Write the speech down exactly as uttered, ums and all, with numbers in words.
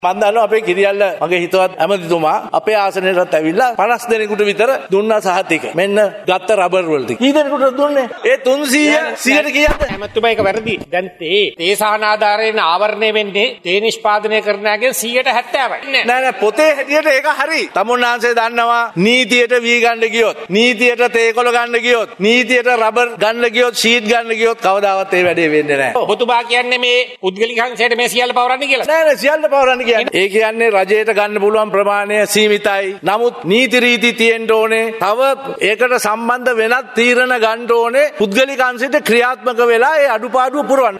මම දන්නවා අපේ කිරියල්ල මගේ හිතවත් ඇමතිතුමා අපේ ආසනයටත් ඇවිල්ලා පනස් දෙනෙකුට විතර දුන්නා සහතික. මෙන්න ගත්ත රබර් වලට. කී දෙනෙකුට දුන්නේ? ඒ තුන්සීය සියයට කීයද? ඇමතිතුමා ඒක වැරදි. දැන් තේ තේ සානාධාරයෙන් ආවරණය වෙන්නේ තේ නිෂ්පාදනය කරනයාගෙන් සියයට හැත්තෑවයි. නෑ නෑ පොතේ හැටියට ඒක හරි. තමුන්නාන්සේ දන්නවා නීතියට වී ගන්න ගියොත්, නීතියට තේකොළ ගන්න ගියොත්, නීතියට රබර් ගන්න ගියොත්, ෂීට් ගන්න ගියොත් කවදාවත් ඒ වැඩේ වෙන්නේ නෑ. ඔබතුමා කියන්නේ මේ පුද්ගලික අංශයට මේ සියල්ල පවරන්න කියලා. නෑ නෑ සියල්ල පවරන්න ඒ කියන්නේ රජයට ගන්න පුළුවන් ප්‍රමාණය සීමිතයි. නමුත් නීති රීති තියෙන්න ඕනේ. තව ඒකට සම්බන්ධ වෙනත් තීරණ ගන්න ඕනේ. පුද්ගලික අංශයට ක්‍රියාත්මක වෙලා ඒ අඩුපාඩු පුරවන්න.